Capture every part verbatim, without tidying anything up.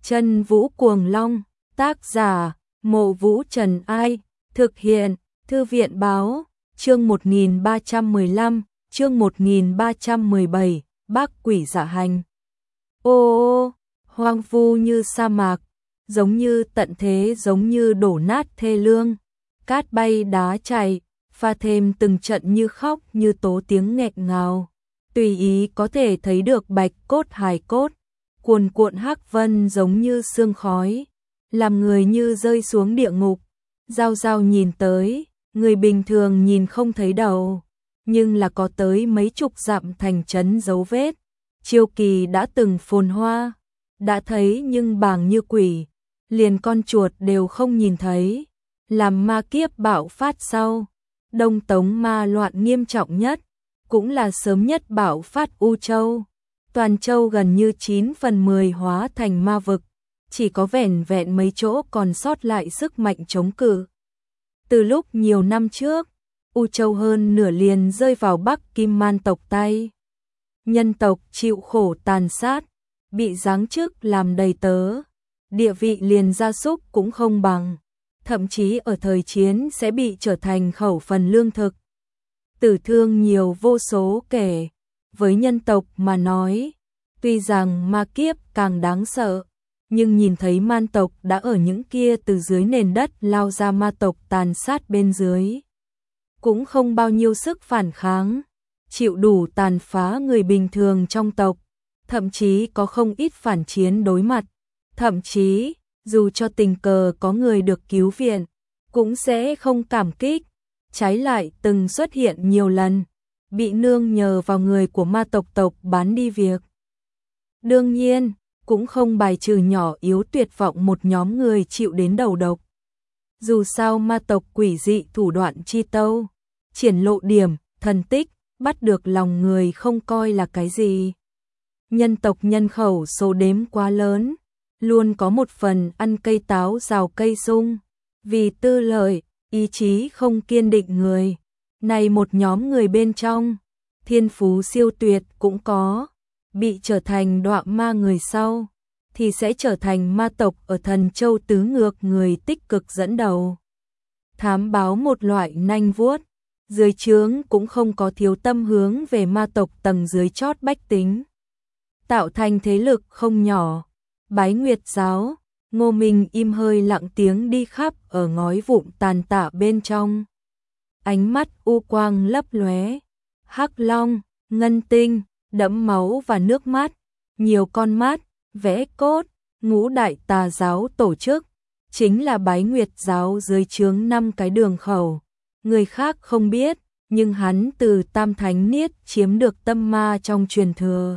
Chân Vũ Cuồng Long, tác giả, Mộ Vũ Trần Ai, thực hiện, Thư viện Báo, chương một nghìn ba trăm mười lăm, chương một nghìn ba trăm mười bảy, Bác Quỷ Dạ Hành. Ô ô, hoang vu như sa mạc, giống như tận thế, giống như đổ nát thê lương, cát bay đá chạy, pha thêm từng trận như khóc như tố tiếng nghẹn ngào. Tùy ý có thể thấy được bạch cốt hài cốt, cuồn cuộn hắc vân giống như sương khói, làm người như rơi xuống địa ngục. Giao Giao nhìn tới, người bình thường nhìn không thấy đầu, nhưng là có tới mấy chục dặm thành trấn dấu vết. Chiêu Kỳ đã từng phồn hoa, đã thấy nhưng bàng như quỷ, liền con chuột đều không nhìn thấy. Làm ma kiếp bạo phát sau, Đông Tống ma loạn nghiêm trọng nhất, cũng là sớm nhất bạo phát U Châu. Toàn châu gần như chín phần mười hóa thành ma vực, chỉ có vẻn vẹn mấy chỗ còn sót lại sức mạnh chống cự. Từ lúc nhiều năm trước, U Châu hơn nửa liền rơi vào Bắc Kim Man tộc tay. Nhân tộc chịu khổ tàn sát, bị giáng chức làm đầy tớ, địa vị liền gia súc cũng không bằng, thậm chí ở thời chiến sẽ bị trở thành khẩu phần lương thực. Tử thương nhiều vô số kể. Với nhân tộc mà nói, tuy rằng ma kiếp càng đáng sợ, nhưng nhìn thấy man tộc đã ở những kia từ dưới nền đất lao ra ma tộc tàn sát bên dưới, cũng không bao nhiêu sức phản kháng, chịu đủ tàn phá người bình thường trong tộc, thậm chí có không ít phản chiến đối mặt, thậm chí dù cho tình cờ có người được cứu viện, cũng sẽ không cảm kích, trái lại từng xuất hiện nhiều lần, bị nương nhờ vào người của ma tộc tộc bán đi việc. Đương nhiên, cũng không bài trừ nhỏ yếu tuyệt vọng một nhóm người chịu đến đầu độc. Dù sao ma tộc quỷ dị thủ đoạn chi tâu, triển lộ điểm, thần tích, bắt được lòng người không coi là cái gì. Nhân tộc nhân khẩu số đếm quá lớn, luôn có một phần ăn cây táo rào cây sung, vì tư lợi, ý chí không kiên định người. Này một nhóm người bên trong, thiên phú siêu tuyệt cũng có, bị trở thành đọa ma người sau, thì sẽ trở thành ma tộc ở Thần Châu tứ ngược người tích cực dẫn đầu. Thám báo một loại nanh vuốt, dưới trướng cũng không có thiếu tâm hướng về ma tộc tầng dưới chót bách tính. Tạo thành thế lực không nhỏ, Bái Nguyệt Giáo, Ngô Minh im hơi lặng tiếng đi khắp ở ngói vụn tàn tạ bên trong. Ánh mắt u quang lấp lóe, hắc long, ngân tinh, đẫm máu và nước mắt, nhiều con mắt, vẽ cốt, ngũ đại tà giáo tổ chức, chính là Bái Nguyệt Giáo dưới trướng năm cái đường khẩu. Người khác không biết, nhưng hắn từ Tam Thánh Niết chiếm được tâm ma trong truyền thừa.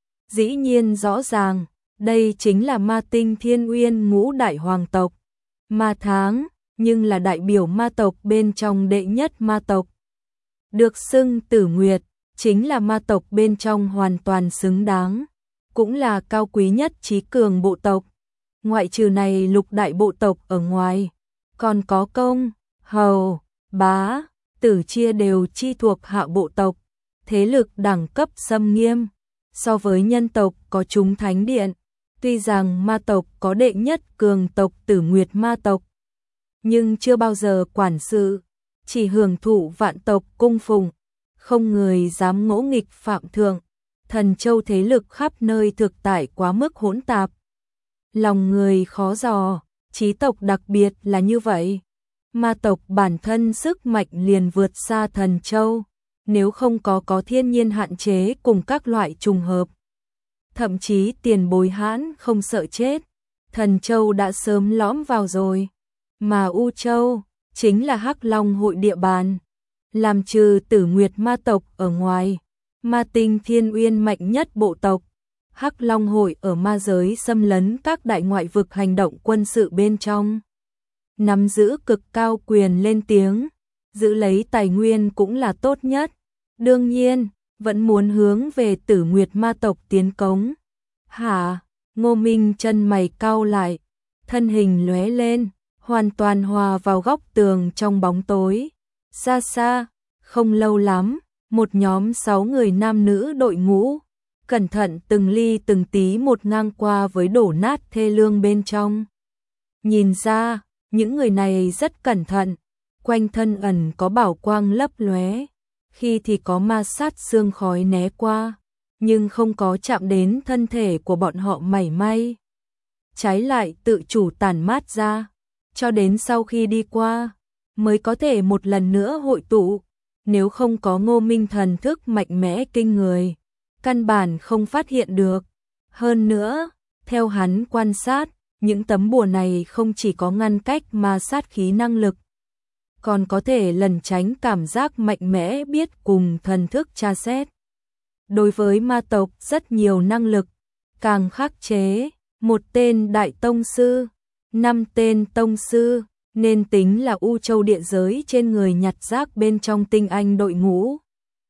Dĩ nhiên rõ ràng, đây chính là ma tinh Thiên Uyên ngũ đại hoàng tộc. Ma tháng, nhưng là đại biểu ma tộc bên trong đệ nhất ma tộc. Được xưng Tử Nguyệt, chính là ma tộc bên trong hoàn toàn xứng đáng, cũng là cao quý nhất trí cường bộ tộc. Ngoại trừ này lục đại bộ tộc ở ngoài, còn có Công, Hầu, Bá, Tử chia đều chi thuộc hạ bộ tộc, thế lực đẳng cấp xâm nghiêm. So với nhân tộc có chúng thánh điện, tuy rằng ma tộc có đệ nhất cường tộc Tử Nguyệt ma tộc, nhưng chưa bao giờ quản sự, chỉ hưởng thụ vạn tộc cung phụng, không người dám ngỗ nghịch phạm thượng. Thần Châu thế lực khắp nơi thực tại quá mức hỗn tạp, lòng người khó dò, chí tộc đặc biệt là như vậy. Ma tộc bản thân sức mạnh liền vượt xa Thần Châu, nếu không có có thiên nhiên hạn chế cùng các loại trùng hợp, thậm chí tiền bối hãn không sợ chết, Thần Châu đã sớm lõm vào rồi. Mà U Châu chính là Hắc Long hội địa bàn, làm trừ Tử Nguyệt ma tộc ở ngoài, ma tinh Thiên Uyên mạnh nhất bộ tộc. Hắc Long hội ở ma giới xâm lấn các đại ngoại vực hành động quân sự bên trong, nắm giữ cực cao quyền lên tiếng, giữ lấy tài nguyên cũng là tốt nhất. Đương nhiên, vẫn muốn hướng về Tử Nguyệt ma tộc tiến cống. Hả? Ngô Minh chân mày cau lại, thân hình lóe lên, hoàn toàn hòa vào góc tường trong bóng tối. Xa xa, không lâu lắm, một nhóm sáu người nam nữ đội ngũ, cẩn thận từng ly từng tí một ngang qua với đổ nát thê lương bên trong. Nhìn ra, những người này rất cẩn thận, quanh thân ẩn có bảo quang lấp lóe, khi thì có ma sát sương khói né qua, nhưng không có chạm đến thân thể của bọn họ mảy may. Trái lại tự chủ tản mát ra, cho đến sau khi đi qua, mới có thể một lần nữa hội tụ, nếu không có Ngô Minh thần thức mạnh mẽ kinh người, căn bản không phát hiện được. Hơn nữa, theo hắn quan sát, những tấm bùa này không chỉ có ngăn cách ma sát khí năng lực, còn có thể lẩn tránh cảm giác mạnh mẽ biết cùng thần thức tra xét. Đối với ma tộc rất nhiều năng lực, càng khắc chế, một tên đại tông sư, năm tên tông sư, nên tính là U Châu địa giới trên người nhặt rác bên trong tinh anh đội ngũ.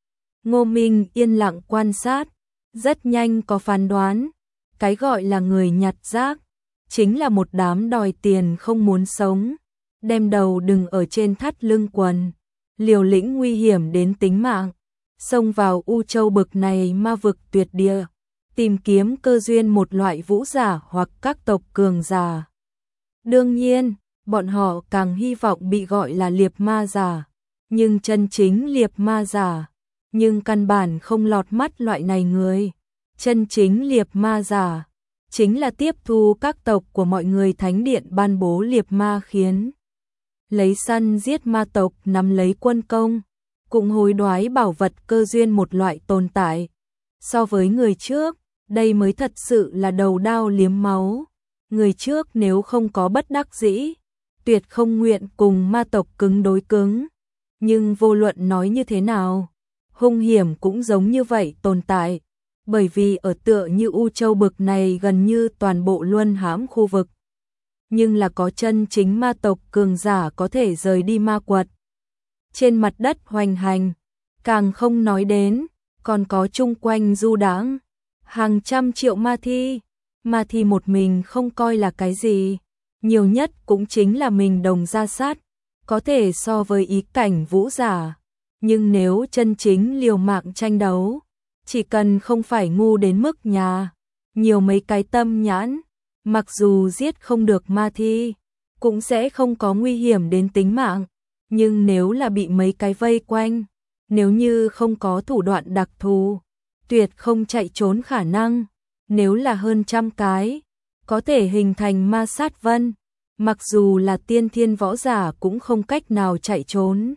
Ngô Minh yên lặng quan sát, rất nhanh có phán đoán, cái gọi là người nhặt rác, chính là một đám đòi tiền không muốn sống, đem đầu đừng ở trên thắt lưng quần, liều lĩnh nguy hiểm đến tính mạng, xông vào U Châu bực này ma vực tuyệt địa, tìm kiếm cơ duyên một loại vũ giả hoặc các tộc cường giả. Đương nhiên, bọn họ càng hy vọng bị gọi là liệp ma giả, nhưng chân chính liệp ma giả, nhưng căn bản không lọt mắt loại này người. Chân chính liệp ma giả, chính là tiếp thu các tộc của mọi người thánh điện ban bố liệp ma khiến. Lấy săn giết ma tộc nắm lấy quân công, cũng hối đoái bảo vật cơ duyên một loại tồn tại. So với người trước, đây mới thật sự là đầu đao liếm máu. Người trước nếu không có bất đắc dĩ, tuyệt không nguyện cùng ma tộc cứng đối cứng. Nhưng vô luận nói như thế nào, hung hiểm cũng giống như vậy tồn tại. Bởi vì ở tựa như U Châu bực này gần như toàn bộ luân hãm khu vực. Nhưng là có chân chính ma tộc cường giả có thể rời đi ma quật. Trên mặt đất hoành hành, càng không nói đến, còn có chung quanh du đãng hàng trăm triệu ma thi. Ma thi một mình không coi là cái gì, nhiều nhất cũng chính là mình đồng ra sát, có thể so với ý cảnh vũ giả. Nhưng nếu chân chính liều mạng tranh đấu, chỉ cần không phải ngu đến mức nhà, nhiều mấy cái tâm nhãn, mặc dù giết không được ma thi, cũng sẽ không có nguy hiểm đến tính mạng. Nhưng nếu là bị mấy cái vây quanh, nếu như không có thủ đoạn đặc thù, tuyệt không chạy trốn khả năng. Nếu là hơn trăm cái, có thể hình thành ma sát vân, mặc dù là tiên thiên võ giả cũng không cách nào chạy trốn.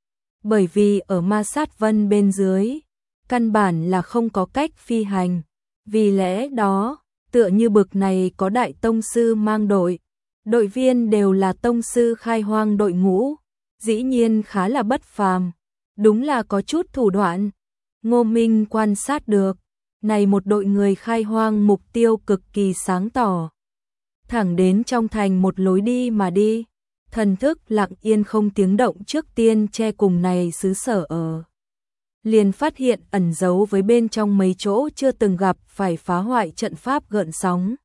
Bởi vì ở ma sát vân bên dưới, căn bản là không có cách phi hành. Vì lẽ đó, tựa như bực này có đại tông sư mang đội, đội viên đều là tông sư khai hoang đội ngũ, dĩ nhiên khá là bất phàm, đúng là có chút thủ đoạn. Ngô Minh quan sát được, này một đội người khai hoang mục tiêu cực kỳ sáng tỏ. Thẳng đến trong thành một lối đi mà đi, thần thức lặng yên không tiếng động trước tiên che cùng này xứ sở ở. Liền phát hiện ẩn giấu với bên trong mấy chỗ chưa từng gặp phải phá hoại trận pháp gợn sóng.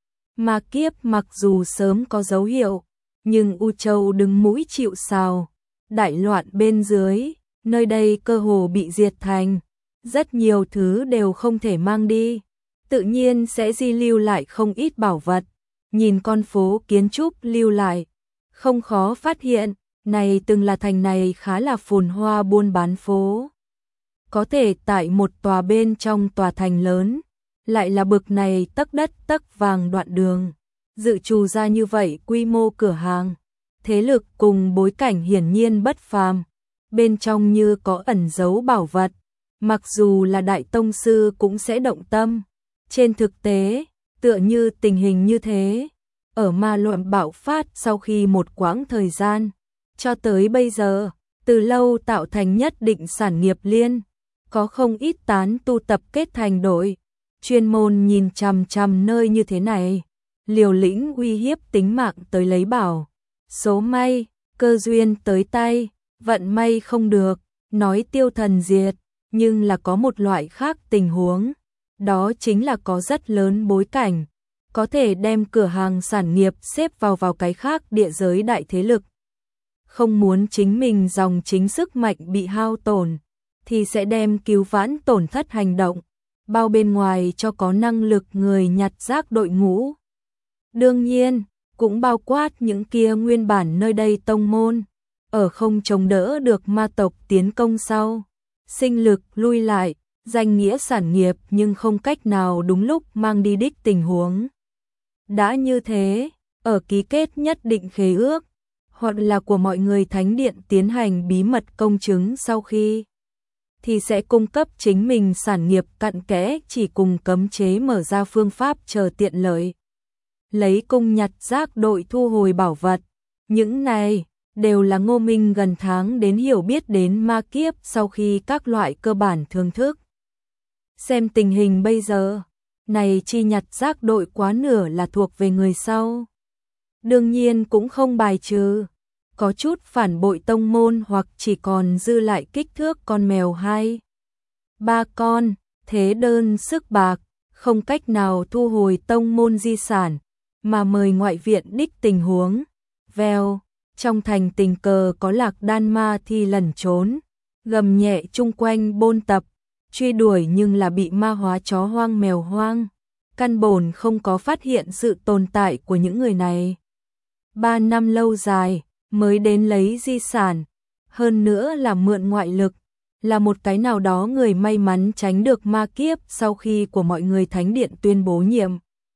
Ma kiếp mặc dù sớm có dấu hiệu, nhưng U Châu đứng mũi chịu sào, đại loạn bên dưới, nơi đây cơ hồ bị diệt thành, rất nhiều thứ đều không thể mang đi, tự nhiên sẽ di lưu lại không ít bảo vật. Nhìn con phố kiến trúc lưu lại, không khó phát hiện, này từng là thành này khá là phồn hoa buôn bán phố. Có thể tại một tòa bên trong tòa thành lớn, lại là bực này tấc đất tấc vàng đoạn đường, dự trù ra như vậy quy mô cửa hàng, thế lực cùng bối cảnh hiển nhiên bất phàm, bên trong như có ẩn giấu bảo vật, mặc dù là đại tông sư cũng sẽ động tâm. Trên thực tế, tựa như tình hình như thế, ở ma loạn bạo phát sau khi một quãng thời gian, cho tới bây giờ, từ lâu tạo thành nhất định sản nghiệp liên, có không ít tán tu tập kết thành đội, chuyên môn nhìn chằm chằm nơi như thế này, liều lĩnh uy hiếp tính mạng tới lấy bảo. Số may, cơ duyên tới tay, vận may không được, nói tiêu thần diệt, nhưng là có một loại khác tình huống, đó chính là có rất lớn bối cảnh, có thể đem cửa hàng sản nghiệp xếp vào vào cái khác địa giới đại thế lực. Không muốn chính mình dòng chính sức mạnh bị hao tổn, thì sẽ đem cứu vãn tổn thất hành động, bao bên ngoài cho có năng lực người nhặt rác đội ngũ. Đương nhiên, cũng bao quát những kia nguyên bản nơi đây tông môn, ở không chống đỡ được ma tộc tiến công sau, sinh lực lui lại, danh nghĩa sản nghiệp nhưng không cách nào đúng lúc mang đi đích tình huống. Đã như thế, ở ký kết nhất định khế ước, hoặc là của mọi người thánh điện tiến hành bí mật công chứng sau khi, thì sẽ cung cấp chính mình sản nghiệp cặn kẽ, chỉ cùng cấm chế mở ra phương pháp chờ tiện lợi. Lấy cung nhặt rác đội thu hồi bảo vật, những này đều là Ngô Minh gần tháng đến hiểu biết đến ma kiếp sau khi các loại cơ bản thưởng thức. Xem tình hình bây giờ, này chi nhặt rác đội quá nửa là thuộc về người sau. Đương nhiên cũng không bài trừ, có chút phản bội tông môn hoặc chỉ còn dư lại kích thước con mèo hai, ba con, thế đơn sức bạc, không cách nào thu hồi tông môn di sản, mà mời ngoại viện đích tình huống. Vèo, trong thành tình cờ có lạc đan ma thi lẩn trốn, gầm nhẹ chung quanh bôn tập, truy đuổi nhưng là bị ma hóa chó hoang mèo hoang. Căn bổn không có phát hiện sự tồn tại của những người này. Ba năm lâu dài, mới đến lấy di sản, hơn nữa là mượn ngoại lực, là một cái nào đó người may mắn tránh được ma kiếp sau khi của mọi người thánh điện tuyên bố nhiệm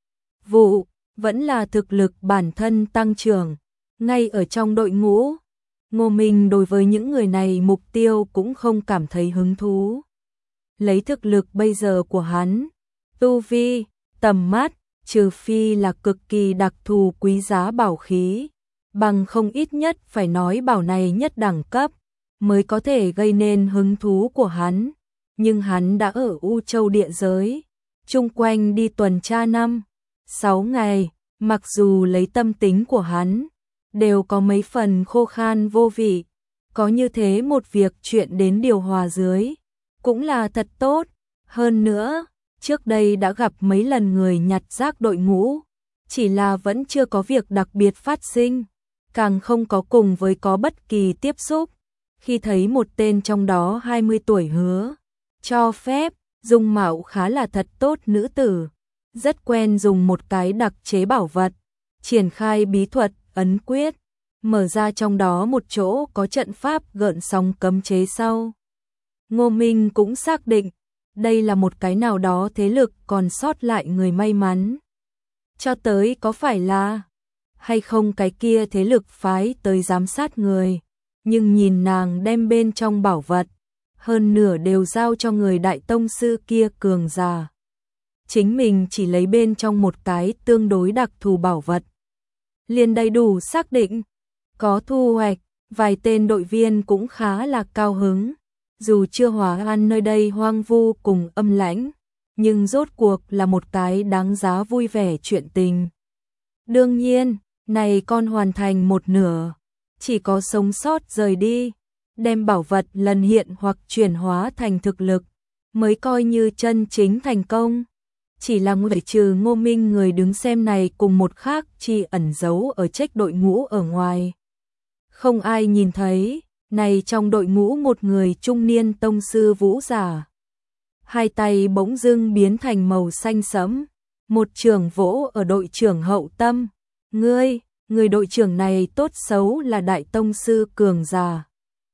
vụ, vẫn là thực lực bản thân tăng trưởng, ngay ở trong đội ngũ. Ngô Minh đối với những người này mục tiêu cũng không cảm thấy hứng thú. Lấy thực lực bây giờ của hắn, tu vi, tầm mắt, trừ phi là cực kỳ đặc thù quý giá bảo khí, bằng không ít nhất phải nói bảo này nhất đẳng cấp, mới có thể gây nên hứng thú của hắn. Nhưng hắn đã ở U Châu địa giới, chung quanh đi tuần tra năm, sáu ngày, mặc dù lấy tâm tính của hắn, đều có mấy phần khô khan vô vị, có như thế một việc chuyện đến điều hòa dưới, cũng là thật tốt. Hơn nữa, trước đây đã gặp mấy lần người nhặt rác đội ngũ, chỉ là vẫn chưa có việc đặc biệt phát sinh, càng không có cùng với có bất kỳ tiếp xúc. Khi thấy một tên trong đó hai mươi tuổi hứa, cho phép, dung mạo khá là thật tốt nữ tử, rất quen dùng một cái đặc chế bảo vật, triển khai bí thuật, ấn quyết, mở ra trong đó một chỗ có trận pháp gợn sóng cấm chế sau. Ngô Minh cũng xác định, đây là một cái nào đó thế lực còn sót lại người may mắn. Cho tới có phải là, hay không cái kia thế lực phái tới giám sát người, nhưng nhìn nàng đem bên trong bảo vật, hơn nửa đều giao cho người đại tông sư kia cường già. Chính mình chỉ lấy bên trong một cái tương đối đặc thù bảo vật. Liền đầy đủ xác định, có thu hoạch, vài tên đội viên cũng khá là cao hứng. Dù chưa hòa an nơi đây hoang vu cùng âm lãnh, nhưng rốt cuộc là một cái đáng giá vui vẻ chuyện tình. Đương nhiên, này con hoàn thành một nửa, chỉ có sống sót rời đi, đem bảo vật lần hiện hoặc chuyển hóa thành thực lực, mới coi như chân chính thành công. Chỉ là ngoại trừ Ngô Minh người đứng xem này cùng một khác chi ẩn giấu ở trách đội ngũ ở ngoài. Không ai nhìn thấy, này trong đội ngũ một người trung niên tông sư vũ giả. Hai tay bỗng dưng biến thành màu xanh sẫm, một trường vỗ ở đội trưởng hậu tâm. Ngươi, người đội trưởng này tốt xấu là đại tông sư cường già.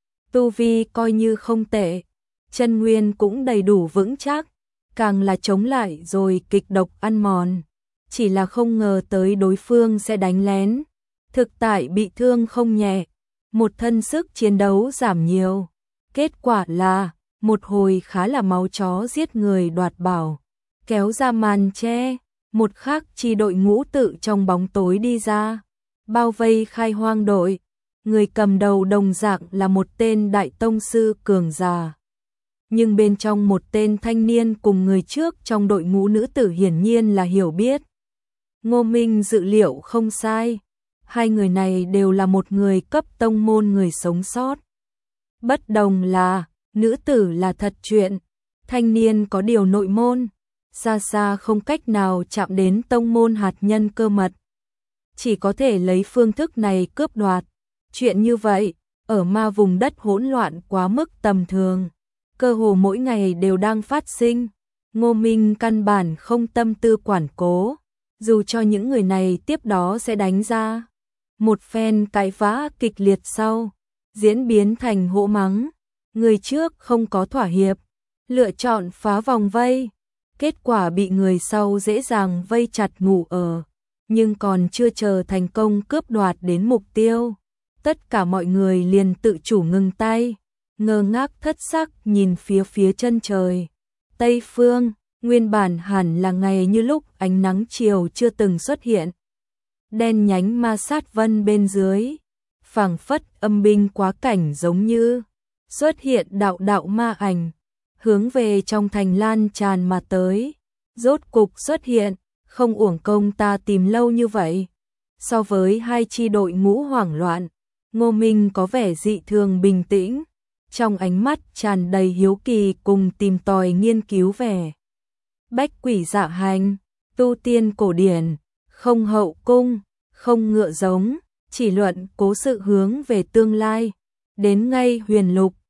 Tu vi coi như không tệ, chân nguyên cũng đầy đủ vững chắc, càng là chống lại rồi kịch độc ăn mòn. Chỉ là không ngờ tới đối phương sẽ đánh lén, thực tại bị thương không nhẹ, một thân sức chiến đấu giảm nhiều. Kết quả là, một hồi khá là máu chó giết người đoạt bảo, kéo ra màn che, một khắc chi đội ngũ tự trong bóng tối đi ra, bao vây khai hoang đội. Người cầm đầu đồng dạng là một tên đại tông sư cường già. Nhưng bên trong một tên thanh niên cùng người trước trong đội ngũ nữ tử hiển nhiên là hiểu biết. Ngô Minh dự liệu không sai, hai người này đều là một người cấp tông môn người sống sót. Bất đồng là, nữ tử là thật chuyện, thanh niên có điều nội môn, xa xa không cách nào chạm đến tông môn hạt nhân cơ mật. Chỉ có thể lấy phương thức này cướp đoạt. Chuyện như vậy, ở ma vùng đất hỗn loạn quá mức tầm thường, cơ hồ mỗi ngày đều đang phát sinh. Ngô Minh căn bản không tâm tư quản cố, dù cho những người này tiếp đó sẽ đánh ra. Một phen cãi vã kịch liệt sau, diễn biến thành hỗ mắng, người trước không có thỏa hiệp, lựa chọn phá vòng vây, kết quả bị người sau dễ dàng vây chặt ngủ ở, nhưng còn chưa chờ thành công cướp đoạt đến mục tiêu. Tất cả mọi người liền tự chủ ngừng tay, ngơ ngác thất sắc nhìn phía phía chân trời. Tây phương, nguyên bản hẳn là ngày như lúc ánh nắng chiều chưa từng xuất hiện. Đen nhánh ma sát vân bên dưới, phảng phất âm binh quá cảnh giống như xuất hiện đạo đạo ma ảnh, hướng về trong thành lan tràn mà tới. Rốt cục xuất hiện, không uổng công ta tìm lâu như vậy. So với hai chi đội ngũ hoảng loạn, Ngô Minh có vẻ dị thường bình tĩnh, trong ánh mắt tràn đầy hiếu kỳ cùng tìm tòi nghiên cứu vẻ. Bách quỷ dạ hành, tu tiên cổ điển, không hậu cung, không ngựa giống, chỉ luận cố sự hướng về tương lai. Đến ngay huyền lục,